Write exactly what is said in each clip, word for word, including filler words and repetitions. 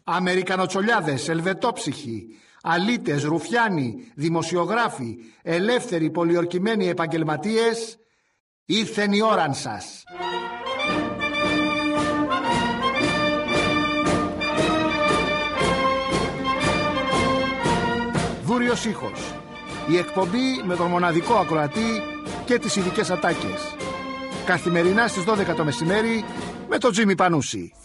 Αμερικανοτσολιάδες, ελβετόψυχοι, αλήτες, ρουφιάνοι, δημοσιογράφοι, ελεύθεροι πολιορκημένοι επαγγελματίες, ήρθεν η ώραν σας. Βούριος ήχος. Η εκπομπή με τον μοναδικό ακροατή και τις ειδικές ατάκες. Καθημερινά στις δώδεκα το μεσημέρι με τον Τζίμι Πανούση.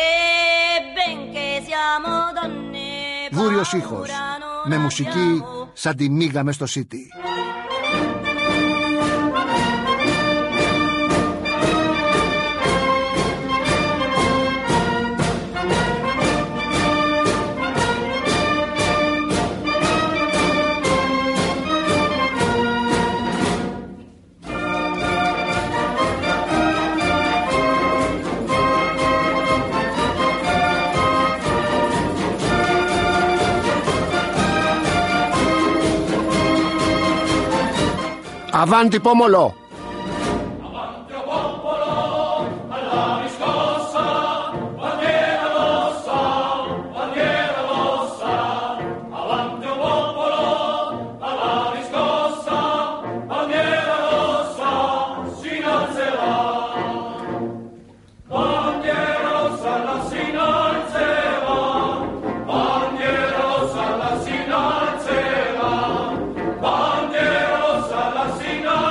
Βούριος ήχος. Με μουσική σαν τη μίγα μες στο City. Avanti pomolo! Avanti o popolo, alla riscossa, bandiera rossa, bandiera rossa. Avanti o popolo, alla riscossa, bandiera rossa, si innalzerà. Bandiera rossa, la si innalzerà. Bandiera rossa, la si innalzerà. Bandiera rossa, la si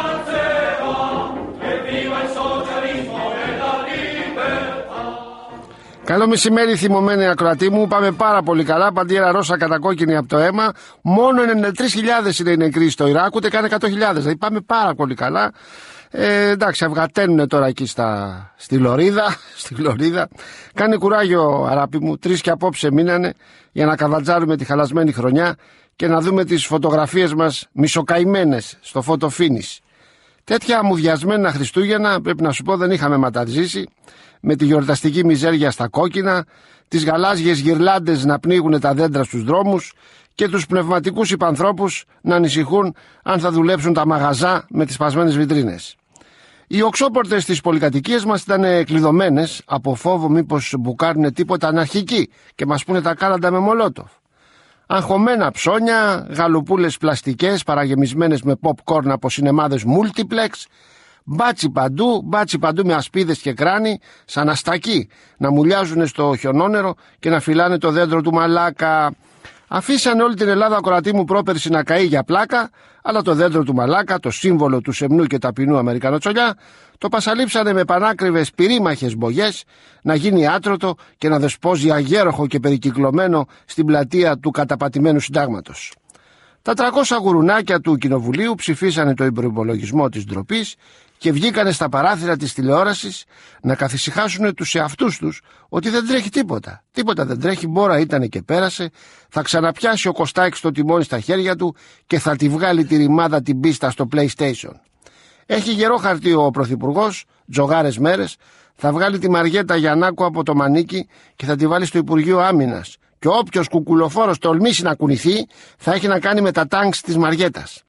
Καλό μεσημέρι, θυμωμένοι ακροατοί μου. Πάμε πάρα πολύ καλά. Παντιέρα ρώσα κατακόκκινη από το αίμα. Μόνο ενενήντα τρεις χιλιάδες είναι οι νεκροί στο Ιράκ, ούτε καν εκατό χιλιάδες. Δηλαδή πάμε πάρα πολύ καλά. Ε, εντάξει, αυγατένουνε τώρα εκεί στα, στη Λωρίδα. Στη Λωρίδα. Κάνε κουράγιο, αράπη μου. Τρεις και απόψε μείνανε για να καβατζάρουμε τη χαλασμένη χρονιά και να δούμε τις φωτογραφίες μας μισοκαημένες στο photo finish. Τέτοια αμμουδιασμένα Χριστούγεννα, πρέπει να σου πω, δεν είχαμε ματαζήσει, με τη γιορταστική μιζέρια στα κόκκινα, τις γαλάζιες γυρλάντες να πνίγουν τα δέντρα στους δρόμους και τους πνευματικούς υπανθρώπους να ανησυχούν αν θα δουλέψουν τα μαγαζά με τις σπασμένες βιτρίνες. Οι οξόπορτες της πολυκατοικίας μας ήταν κλειδωμένες από φόβο μήπως μπουκάρουνε τίποτα αναρχική και μας πούνε τα κάλαντα με μολότοφ. Αγχωμένα ψώνια, γαλουπούλες πλαστικές παραγεμισμένες με popcorn από σινεμάδες multiplex, μπάτσι παντού, μπάτσι παντού με ασπίδες και κράνη, σαν αστακοί να μουλιάζουν στο χιονόνερο και να φυλάνε το δέντρο του μαλάκα. Αφήσανε όλη την Ελλάδα, ακροατή μου, πρόπερση να καεί για πλάκα, αλλά το δέντρο του μαλάκα, το σύμβολο του σεμνού και ταπεινού Αμερικανοτσολιά, το πασαλείψανε με πανάκριβες πυρήμαχες μπογιές να γίνει άτρωτο και να δεσπόζει αγέροχο και περικυκλωμένο στην πλατεία του καταπατημένου συντάγματος. Τα τριακόσια γουρουνάκια του Κοινοβουλίου ψηφίσανε το προϋπολογισμό της ντροπής και βγήκανε στα παράθυρα της τηλεόρασης να καθησυχάσουν τους εαυτούς τους ότι δεν τρέχει τίποτα. Τίποτα δεν τρέχει, μπόρα ήτανε και πέρασε, θα ξαναπιάσει ο Κωστάκης το τιμόνι στα χέρια του και θα τη βγάλει τη ρημάδα την πίστα στο PlayStation. Έχει γερό χαρτί ο Πρωθυπουργός, τζογάρες μέρες, θα βγάλει τη Μαριέτα Γιαννάκου από το μανίκι και θα τη βάλει στο Υπουργείο Άμυνας. Και όποιος κουκουλοφόρος τολμήσει να κουνηθεί θα έχει να κάνει με τα τάγκς της Μαριέτας.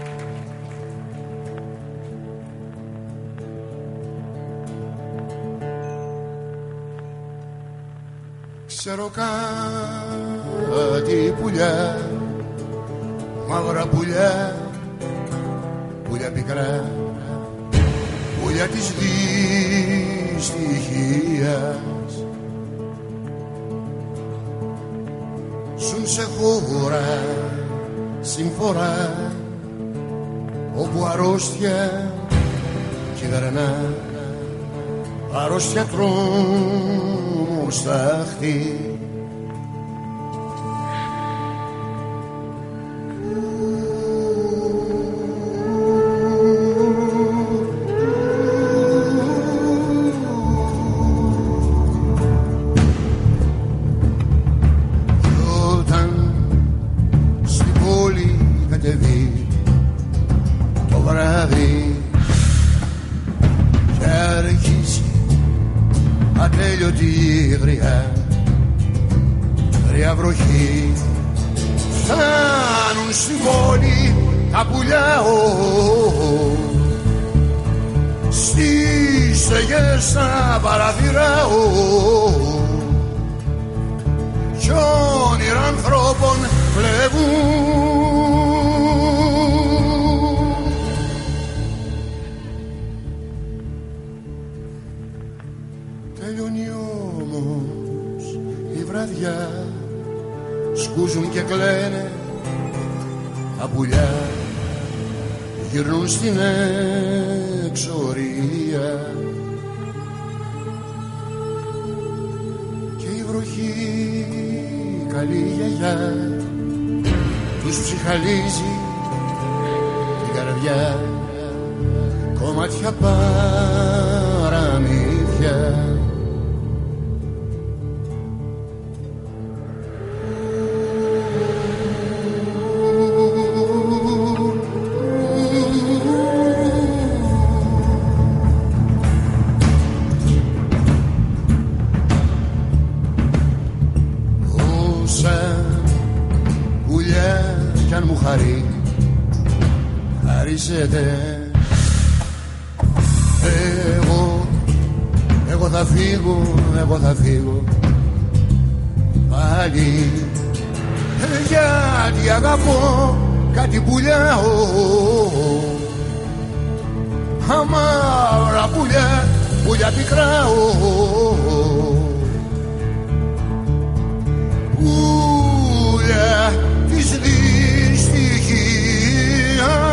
Ξέρω κάτι πουλιά, μαύρα πουλιά, πουλιά πικρά, πουλιά της δυστυχίας. Ζουν σε χώρα συμφορά, όπου αρρώστια κυβερνά, αρρώστια τρόμου στάχτη. βραδιά σκούζουν και κλαίνε τα πουλιά, γυρνούν στην εξορία και η βροχή καλή γιαγιά τους ψυχαλίζει την καρδιά, κομμάτια παραμύθια. Εγώ, εγώ θα φύγω, εγώ θα φύγω πάλι, γιατί αγαπώ κάτι πουλιά, αμαύρα πουλιά, πουλιά πικρά, πουλιά της δυστυχίας.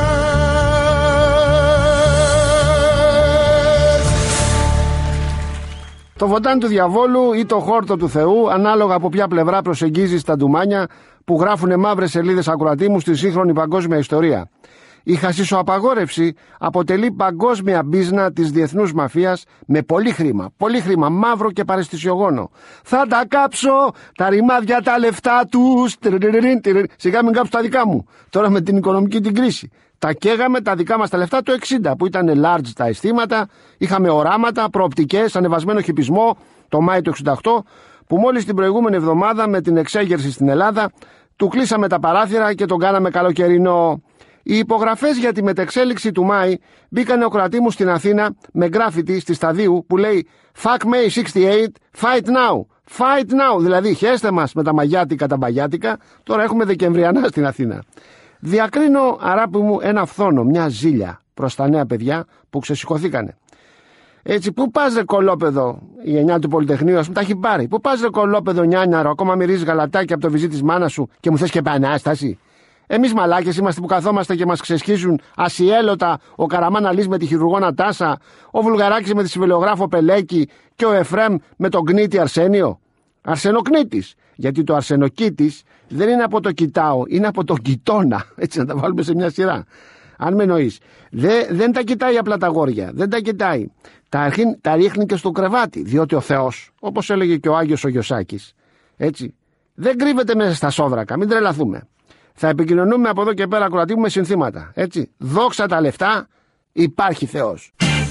Το βοτάνι του διαβόλου ή το χόρτο του Θεού, ανάλογα από ποια πλευρά προσεγγίζεις τα ντουμάνια που γράφουνε μαύρες σελίδες ακροατή μου στη σύγχρονη παγκόσμια ιστορία. Η χασισοαπαγόρευση αποτελεί παγκόσμια μπίζνα της διεθνούς μαφίας με πολύ χρήμα, πολύ χρήμα, μαύρο και παραισθησιογόνο. Θα τα κάψω, τα ρημάδια, τα λεφτά τους, σιγά μην κάψω τα δικά μου, τώρα με την οικονομική την κρίση. Τα καίγαμε τα δικά μας τα λεφτά το εξήντα που ήταν large τα αισθήματα, είχαμε οράματα, προοπτικές, ανεβασμένο χιπισμό το Μάη του εξήντα οκτώ, που μόλις την προηγούμενη εβδομάδα με την εξέγερση στην Ελλάδα του κλείσαμε τα παράθυρα και τον κάναμε καλοκαιρινό. Οι υπογραφές για τη μετεξέλιξη του Μάη μπήκανε ο κρατή μου στην Αθήνα με γκράφιτι στη Σταδίου που λέει Fuck May εξήντα οκτώ, fight now, fight now, δηλαδή χέστε μας με τα μαγιάτικα τα μπαγιάτικα, τώρα έχουμε Δεκεμβριανά στην Αθήνα. Διακρίνω, αράπη μου, ένα φθόνο, μια ζήλια προς τα νέα παιδιά που ξεσηκωθήκανε. Έτσι, πού πας ρε κολόπεδο, η γενιά του Πολυτεχνείου, ας πούμε, τα έχει πάρει. Πού πας ρε κολόπεδο νιάνιαρο, ακόμα μυρίζεις γαλατάκι από το βυζί της μάνας σου και μου θες και επανάσταση. Εμείς μαλάκες είμαστε που καθόμαστε και μας ξεσχίζουν ασιέλωτα ο Καραμάναλής με τη χειρουργόνα Τάσα, ο Βουλγαράκης με τη συμβελιογράφο Πελέκη και ο Εφρέμ με τον κνίτη Αρσένιο. Αρσενοκνίτης. Γιατί το αρσενοκίτης δεν είναι από το κοιτάω, είναι από τον κοιτώνα. Έτσι να τα βάλουμε σε μια σειρά. Αν με εννοείς. Δε, δεν τα κοιτάει απλά τα γόρια. Δεν τα κοιτάει. Τα, αρχή, τα ρίχνει και στο κρεβάτι. Διότι ο Θεός, όπως έλεγε και ο Άγιος ο Γιωσάκης, έτσι, δεν κρύβεται μέσα στα σόβρακα. Μην τρελαθούμε. Θα επικοινωνούμε από εδώ και πέρα, ακροατή μου, με συνθήματα. Έτσι. Δόξα τα λεφτά, υπάρχει Θεός.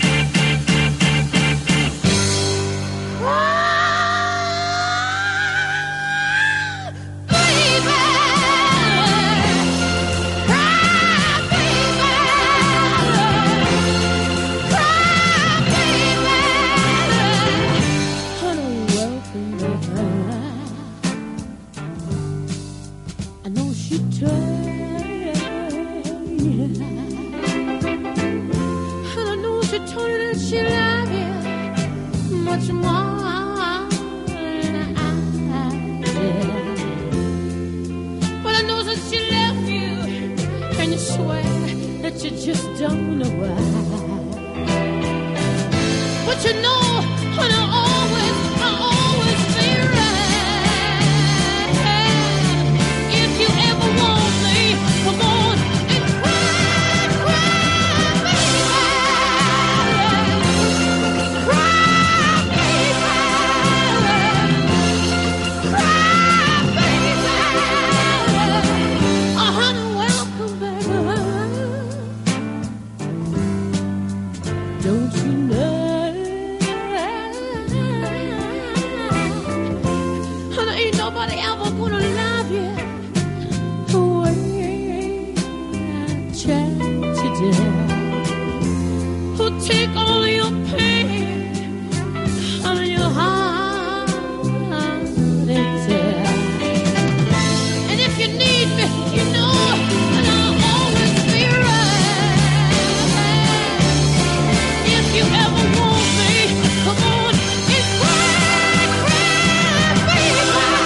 You just don't know why. But you know, and I always, I always be right. If you ever want me, come on and cry, cry, baby. Cry, baby. Cry, baby. Oh, honey, welcome, baby. Don't you know? And ain't nobody ever gonna love you the way I tried to do. Who'll take all your pain out of your heart and tear. And if you need me, you know, and I'll always be right. If you ever want me, come on and cry, cry, baby.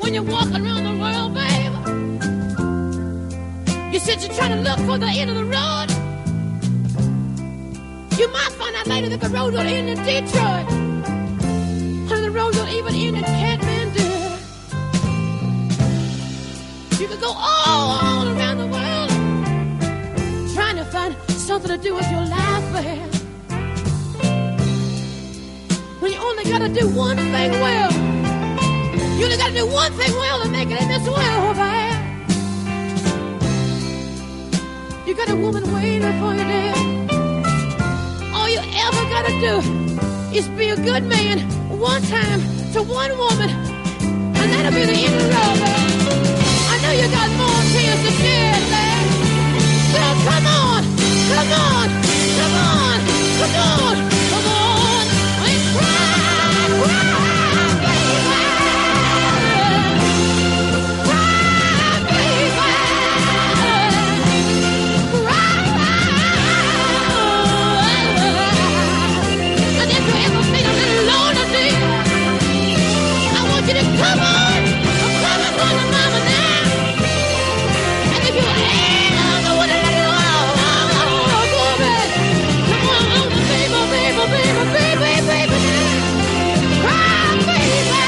when you're walking around the world, babe. You said you're trying to look for the end of the road. You might find out later that the road don't end in Detroit. And the road don't even end in Kathmandu. You could go all around the world trying to find something to do with your life, babe. When you only gotta do one thing well. You only gotta do one thing well to make it in this world, babe. You got a woman waiting for you there. All you ever gotta do is be a good man one time to one woman, and that'll be the end of the road, babe. I know you got more tears to shed, babe. So come on, come on, come on, come on, come on, and cry, cry, baby. Come on, I'm coming for the mama now. And if you ever want to let it all, oh, baby, come on, baby, baby, baby, baby, baby, cry, baby.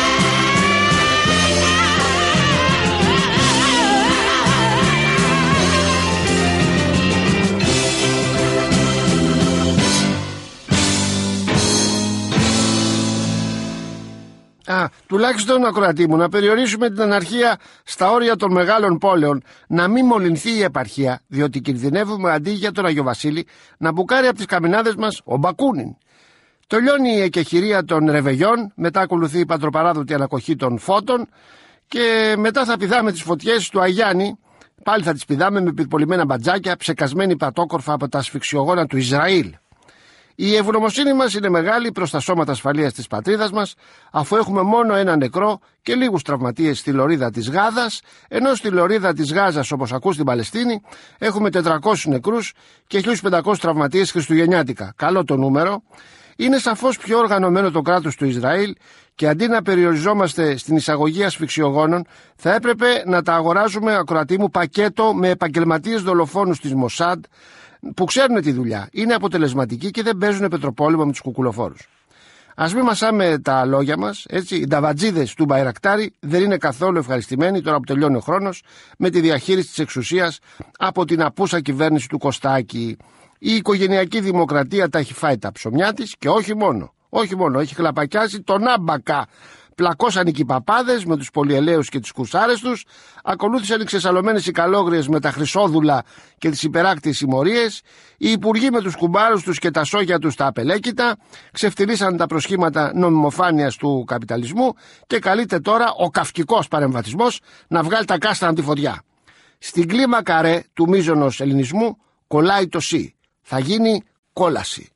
Α, τουλάχιστον, ακροατή μου, να περιορίσουμε την αναρχία στα όρια των μεγάλων πόλεων, να μην μολυνθεί η επαρχία, διότι κινδυνεύουμε αντί για τον Αγιο Βασίλη να μπουκάρει από τις καμινάδες μας ο Μπακούνιν. Τελειώνει η εκεχηρία των ρεβεγιών, μετά ακολουθεί η πατροπαράδοτη ανακοχή των φώτων και μετά θα πηδάμε τις φωτιές του Αγιάννη. Πάλι θα τις πηδάμε με πυρπολιμένα μπατζάκια, ψεκασμένοι πατόκορφα από τα ασφυξιογόνα του Ισραήλ. Η ευγνωμοσύνη μας είναι μεγάλη προς τα σώματα ασφαλείας της πατρίδας μας, αφού έχουμε μόνο ένα νεκρό και λίγους τραυματίες στη λωρίδα της Γάδας, ενώ στη λωρίδα της Γάζας, όπως ακούς στην Παλαιστίνη, έχουμε τετρακόσιους νεκρούς και χίλιους πεντακόσιους τραυματίες χριστουγεννιάτικα. Καλό το νούμερο. Είναι σαφώς πιο οργανωμένο το κράτος του Ισραήλ και αντί να περιοριζόμαστε στην εισαγωγή ασφυξιογόνων, θα έπρεπε να τα αγοράζουμε, ακροατή μου, πακέτο με επαγγελματίες δολοφόνους της Μοσάντ, που ξέρουν τη δουλειά, είναι αποτελεσματικοί και δεν παίζουν πετροπόλεμο με τους κουκουλοφόρους. Ας μην μασάμε τα λόγια μας, έτσι. Οι νταβατζίδες του Μπαϊρακτάρη δεν είναι καθόλου ευχαριστημένοι, τώρα που τελειώνει ο χρόνος, με τη διαχείριση της εξουσίας από την απούσα κυβέρνηση του Κωστάκη. Η οικογενειακή δημοκρατία τα έχει φάει τα ψωμιά της και όχι μόνο. Όχι μόνο, έχει χλαπακιάσει τον άμπακα. Πλακώσαν οι κυπαπάδες με τους πολυελαίους και τις κουσάρες τους, ακολούθησαν οι ξεσαλωμένες οι καλόγριες με τα χρυσόδουλα και τις υπεράκτιες συμμορίες, οι υπουργοί με τους κουμπάρους τους και τα σόγια τους τα απελέκητα, ξεφτυλίσαν τα προσχήματα νομιμοφάνειας του καπιταλισμού και καλείται τώρα ο καυκικός παρεμβατισμός να βγάλει τα κάστρα από τη φωτιά. Στην κλίμακα ρε του μείζωνος ελληνισμού κολλάει το σι. Θα γίνει κόλαση.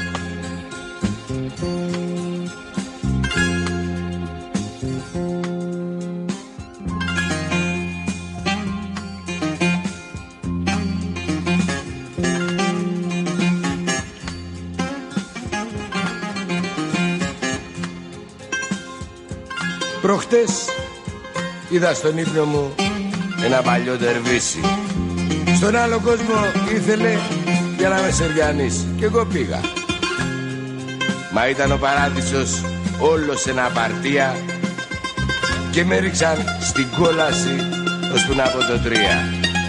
Προχτές είδα στον ύπνο μου ένα παλιό τερβίσι. Στον άλλο κόσμο ήθελε για να με σεριανίσει και εγώ πήγα. Μα ήταν ο παράδεισος όλος ένα απαρτία και με ρίξαν στην κόλαση ώσπου να πω το τρία.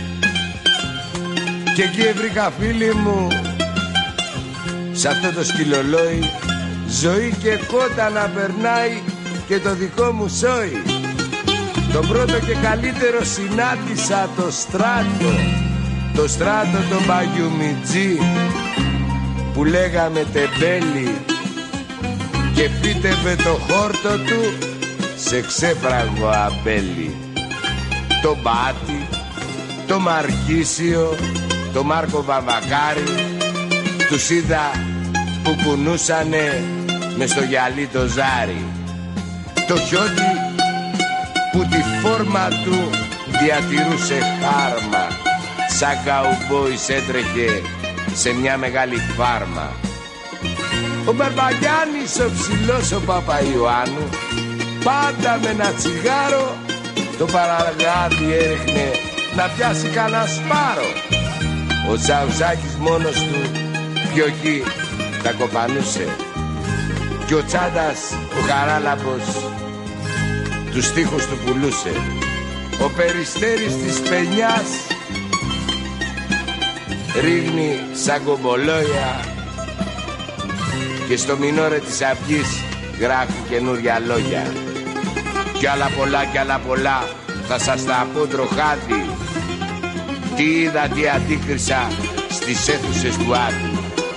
Και εκεί βρήκα φίλοι μου σε αυτό το σκυλολόι ζωή και κότα να περνάει και το δικό μου σόι. Το πρώτο και καλύτερο συνάντησα το στράτο, το στράτο τον Παγιουμιτζή που λέγαμε τεμπέλη και φύτευε το χόρτο του σε ξέφραγο αμπέλι. Το Μπάτι, το Μαρκίσιο, το Μάρκο Βαμβακάρη τους είδα που κουνούσανε μες στο γυαλί το ζάρι. Το Χιώτη που τη φόρμα του διατηρούσε χάρμα, σαν καουμπόης έτρεχε σε μια μεγάλη φάρμα. Ο Μπαρμπαγιάννης ο ψηλός ο Παπαϊωάννου, πάντα με ένα τσιγάρο, το παραγάδι έριχνε να πιάσει κανένα σπάρο. Ο Τσαουσάκης μόνος του πιοχή τα κοπανούσε κι ο Τσάντας ο Χαράλαμπος τους στίχους του πουλούσε. Ο Περιστέρης της Πενιάς ρίγνει σαν κομπολόια και στο μινόρε της Αυγής γράφει καινούρια λόγια. Κι άλλα πολλά κι άλλα πολλά θα σας τα πω τροχάδι. Τι είδα, τι αντίκρισα στις αίθουσες του Άδη.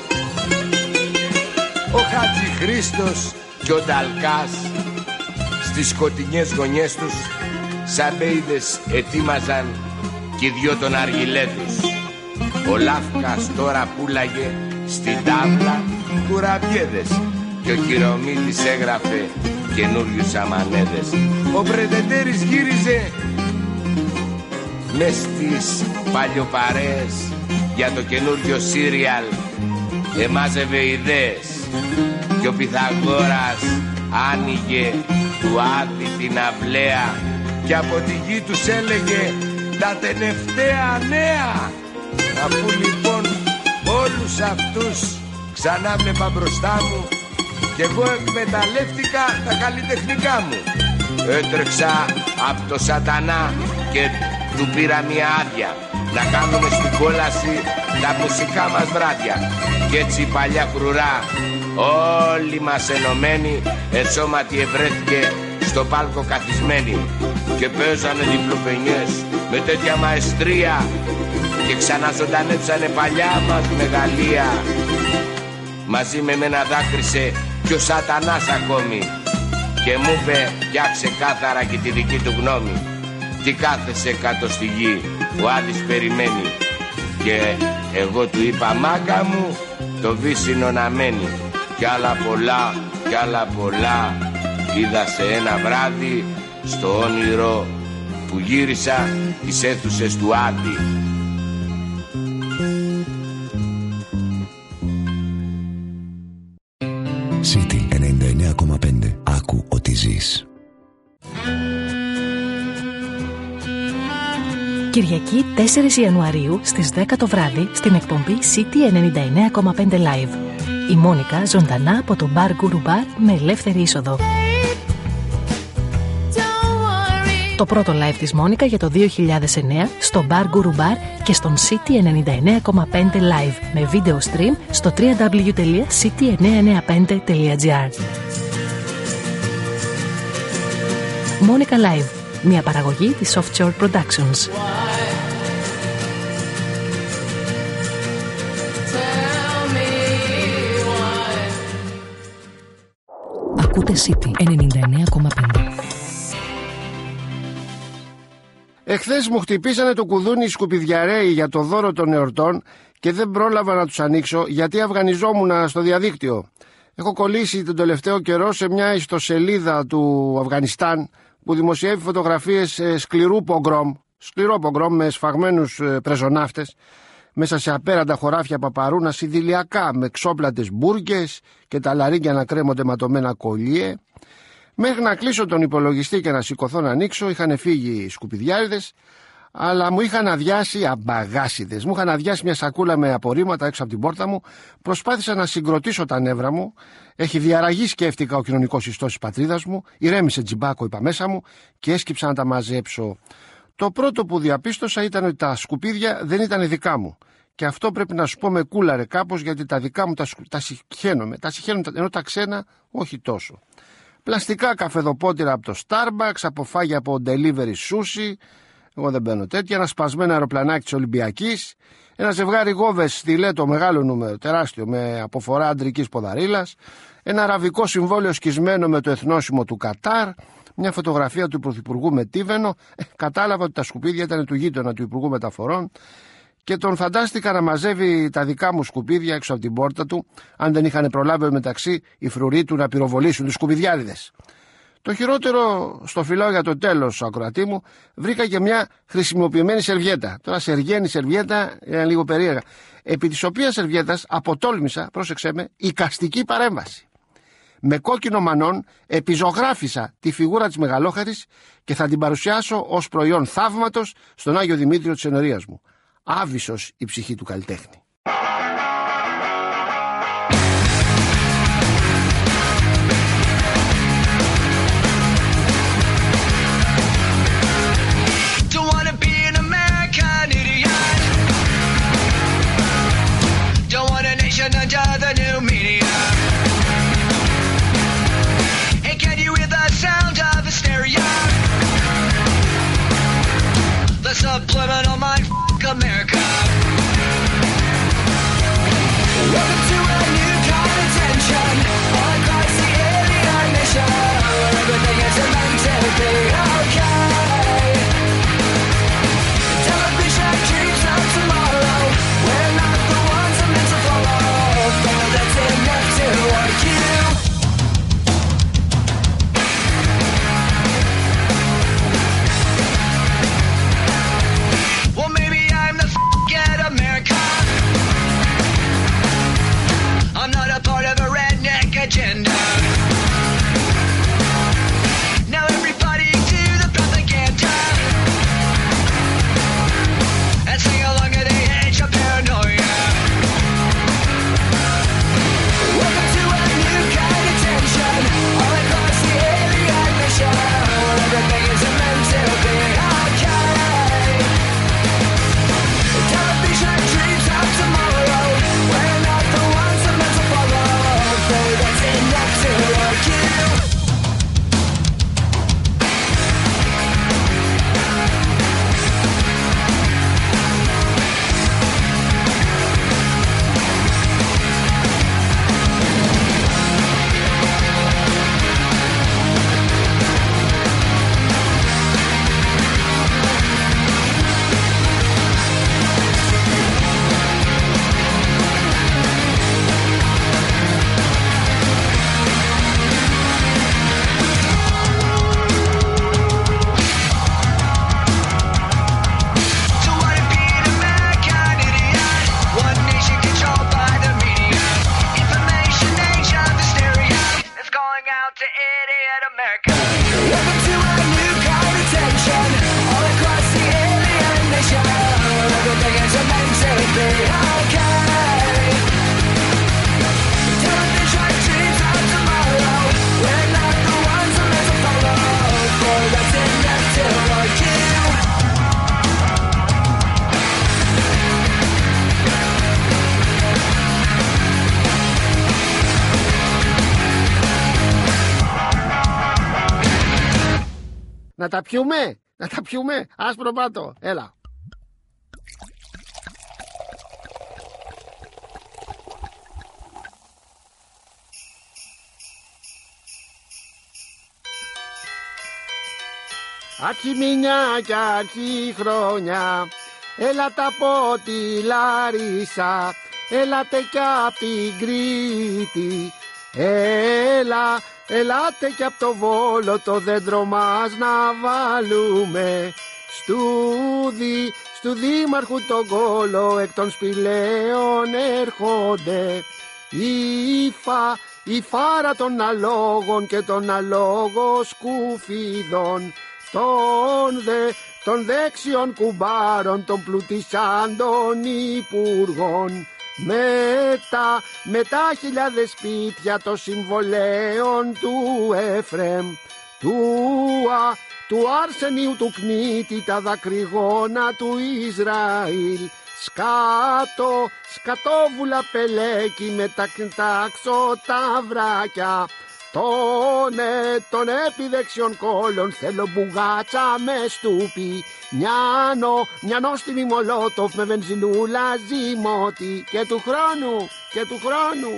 Ο Χατζη Χρήστος και ο Νταλκάς στις σκοτεινιές γωνιές τους σαν μπέιδες ετοίμαζαν κι οι δυο τον αργυλέ τους. Ο Λάφκας τώρα πουλάγε στην τάβλα κουραμπιέδες και ο Χειρομήτης έγραφε καινούριους αμανέδες. Ο Πρεδετέρης γύριζε μες στις παλιοπαρέες για το καινούριο σύριαλ, εμάζευε ιδέες και ο Πυθαγόρας άνοιγε του Άδη την αυλαία και από τη γη τους έλεγε τα τελευταία νέα. Αφού λοιπόν όλους αυτούς ξανά βλέπα μπροστά μου κι εγώ εκμεταλλεύτηκα τα καλλιτεχνικά μου. Έτρεξα από το σατανά και του πήρα μια άδεια να κάνουμε στην κόλαση τα μουσικά μας βράδια. Κι έτσι η παλιά φρουρά όλοι μας ενωμένοι ενσώματι ευρέθηκε στο πάλκο καθισμένη και παίζανε διπλοπενιές με τέτοια μαεστρία και ξαναζωντανέψανε παλιά μας μεγαλεία. Μαζί με μένα δάκρυσε κι ο σατανάς ακόμη και μου είπε πια ξεκάθαρα και τη δική του γνώμη. Τι κάθεσαι κάτω στη γη, ο Άδης περιμένει. Και εγώ του είπα μάγκα μου το βύσσινο να μένει. Κι άλλα πολλά, κι άλλα πολλά είδα σε ένα βράδυ στο όνειρο που γύρισα τις αίθουσες του Άδη. City ενενήντα εννέα κόμμα πέντε. Άκου ότι ζεις. Κυριακή τέσσερις Ιανουαρίου στις δέκα το βράδυ στην εκπομπή City ενενήντα εννέα κόμμα πέντε Live. Η Μόνικα ζωντανά από το Bar Guru Bar με ελεύθερη είσοδο. Το πρώτο live της Μόνικα για το δύο χιλιάδες εννέα στο Bar Guru Bar και στον City ενενήντα εννέα κόμμα πέντε Live με βίντεο stream στο double-u double-u double-u τελεία city εννιακόσια ενενήντα πέντε τελεία gr. Μόνικα Live, μια παραγωγή της Softshore Productions. Ακούτε City ενενήντα εννέα κόμμα πέντε. Εχθές μου χτυπήσανε το κουδούνι οι σκουπιδιαρέοι για το δώρο των εορτών και δεν πρόλαβα να τους ανοίξω γιατί αυγανιζόμουν στο διαδίκτυο. Έχω κολλήσει τον τελευταίο καιρό σε μια ιστοσελίδα του Αφγανιστάν που δημοσιεύει φωτογραφίες σκληρού πογκρόμ, σκληρό πογκρόμ με σφαγμένους πρεζοναύτες μέσα σε απέραντα χωράφια παπαρούνας ιδηλιακά με ξόπλατες μπουργκες και τα λαρύγκια να κρέμονται ματωμένα κολλιέ. Μέχρι να κλείσω τον υπολογιστή και να σηκωθώ να ανοίξω είχαν φύγει οι σκουπιδιάριδες, αλλά μου είχαν αδειάσει αμπαγάσιδες. Μου είχαν αδειάσει μια σακούλα με απορρίμματα έξω από την πόρτα μου. Προσπάθησα να συγκροτήσω τα νεύρα μου. Έχει διαραγεί, σκέφτηκα, ο κοινωνικός ιστός της πατρίδας μου. Ηρέμησε τζιμπάκο, είπα μέσα μου και έσκυψα να τα μαζέψω. Το πρώτο που διαπίστωσα ήταν ότι τα σκουπίδια δεν ήταν δικά μου. Και αυτό πρέπει να σου πω με κούλαρε κάπως, γιατί τα δικά μου τα, τα συχαίνομαι. Τα συχαίνομαι, ενώ τα ξένα όχι τόσο. Πλαστικά καφεδοπότηρα από το Starbucks, αποφάγια από delivery sushi. Εγώ δεν μπαίνω τέτοια. Ένα σπασμένο αεροπλανάκι της Ολυμπιακής. Ένα ζευγάρι γόβες στιλέτο μεγάλο νούμερο, τεράστιο, με αποφορά αντρικής ποδαρίλας. Ένα αραβικό συμβόλαιο σκισμένο με το εθνόσημο του Κατάρ. Μια φωτογραφία του Πρωθυπουργού με τίβενο. Ε, κατάλαβα ότι τα σκουπίδια ήταν του γείτονα του Υπουργού Μεταφορών. Και τον φαντάστηκα να μαζεύει τα δικά μου σκουπίδια έξω από την πόρτα του, αν δεν είχαν προλάβει μεταξύ οι φρουροί του να πυροβολήσουν τους σκουπιδιάριδες. Το χειρότερο στο φυλάω για το τέλος, ακροατή μου, βρήκα και μια χρησιμοποιημένη σερβιέτα. Τώρα σεργένη σερβιέτα είναι λίγο περίεργα. Επί της οποίας σερβιέτας αποτόλμησα, πρόσεξέ με, εικαστική παρέμβαση. Με κόκκινο μανών επιζωγράφησα τη φιγούρα της Μεγαλόχαρης και θα την παρουσιάσω ως προϊόν θαύματος στον Άγιο Δημήτριο της ενορίας μου. Άβυσσος η ψυχή του καλλιτέχνη. Under the new media. Hey, can you hear the sound of hysteria? The subliminal mind f*** America. Welcome to a new kind of tension all across the alien nation, where everything is meant to be okay. Television dreams of tomorrow, we're not the ones I'm meant to follow. That's enough to argue. Well, maybe I'm the f***ing America. I'm not a part of a redneck agenda. Now everybody do the propaganda and sing along at the edge of paranoia. Welcome to a new kind of tension all across the alien mission, where everything is meant to be okay. Television dreams of tomorrow, we're not the ones I'm meant to follow. Though that's enough to argue. Να τα πιούμε, να τα πιούμε, άσπρο πάτο, έλα. Άρχι μηνιά κι άρχι χρόνια, έλατε από τη Λαρίσα, έλατε κι απ' την Κρήτη, έλα, ελάτε κι απ' το Βόλο το δέντρο μας να βάλουμε, στούδι, στου δήμαρχου τον κόλο εκ των σπηλαίων έρχονται, η, φα, η φάρα των αλόγων και των αλόγων σκουφίδων, των δε, των δέξιων κουμπάρων, των πλουτισάντων υπουργών, μετά, μετά χιλιάδες σπίτια των συμβολέων του Εφρέμ, του, α, του Αρσενίου του Κνίτη, τα δακρυγόνα του Ισραήλ, σκάτω, σκατόβουλα πελέκι με τα κτάξω τα βράκια, των, ε, των επιδεξιών κόλων θέλω μπουγάτσα με στούπι, μιανό, μιανό στη Μολότοφ με βενζινούλα ζυμώτη και του χρόνου, και του χρόνου.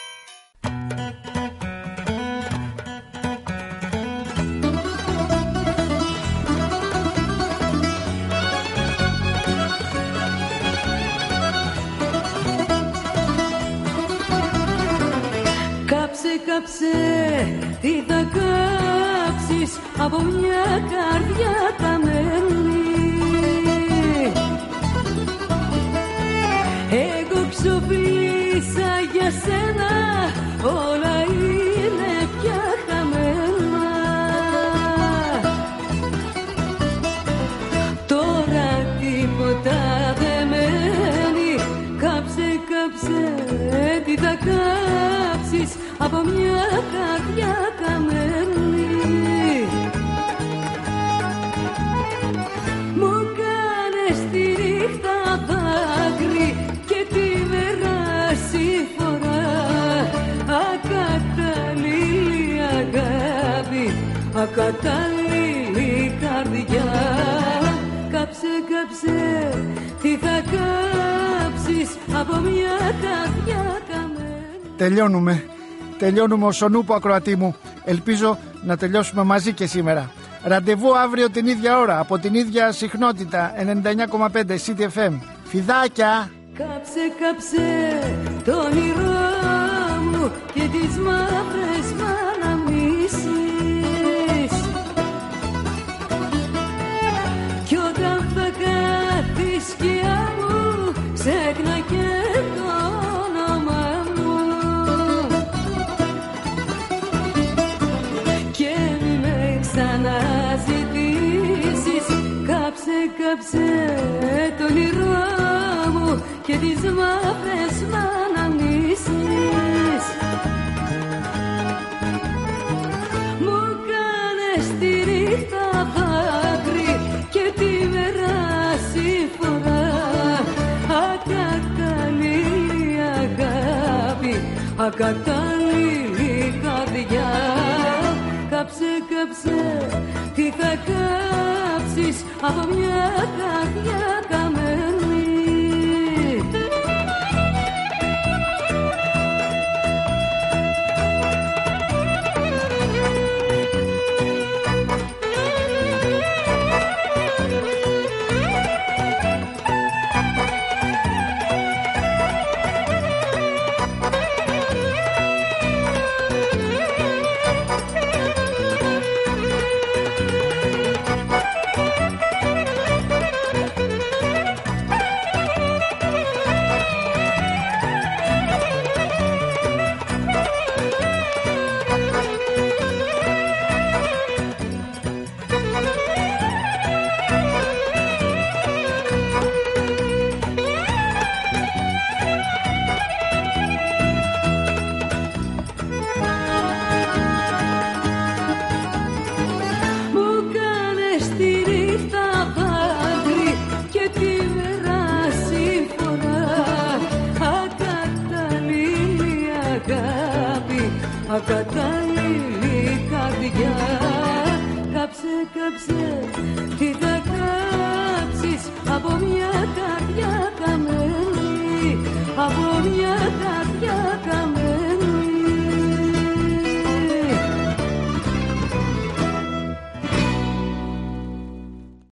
Κάψε, κάψε, τι θα κάψεις από μια καρδιά καμένη. Εγώ ξοφλήσα για σένα, όλα είναι κάψεις από μια καρδιά καμένη. Μου κάνες τη νύχτα δάκρυ και τη μέρα συμφορά. Ακατάλληλη αγάπη, ακατάλληλη καρδιά. Κάψε, κάψε, τι θα κάψεις από μια καρδιά καμένη. Τελειώνουμε. Τελειώνουμε ο Σονούπο ακροατή μου. Ελπίζω να τελειώσουμε μαζί και σήμερα. Ραντεβού αύριο την ίδια ώρα, από την ίδια συχνότητα, ενενήντα εννιά κόμμα πέντε City εφ εμ. Φιδάκια! Κάψε, κάψε το όνειρό μου και τις μαύρες μ' αναμνήσεις. Κι όταν θα κάθει η σκιά μου, ξέχνα και το όνομα μου. Και μη με ξαναζητήσεις. Κάψε, κάψε το όνειρό μου και τις μαύρες μ' αναμνήσεις. Μου κάνες τη νύχτα δάκρυ και τη μέρα συμφορά. Ακατάλληλη αγάπη, ακατάλληλη καρδιά. Κάψε, κάψε, τι θα κάψεις από μια καρδιά καμένη. Ακατάλληλη καρδιά. Κάψε, κάψε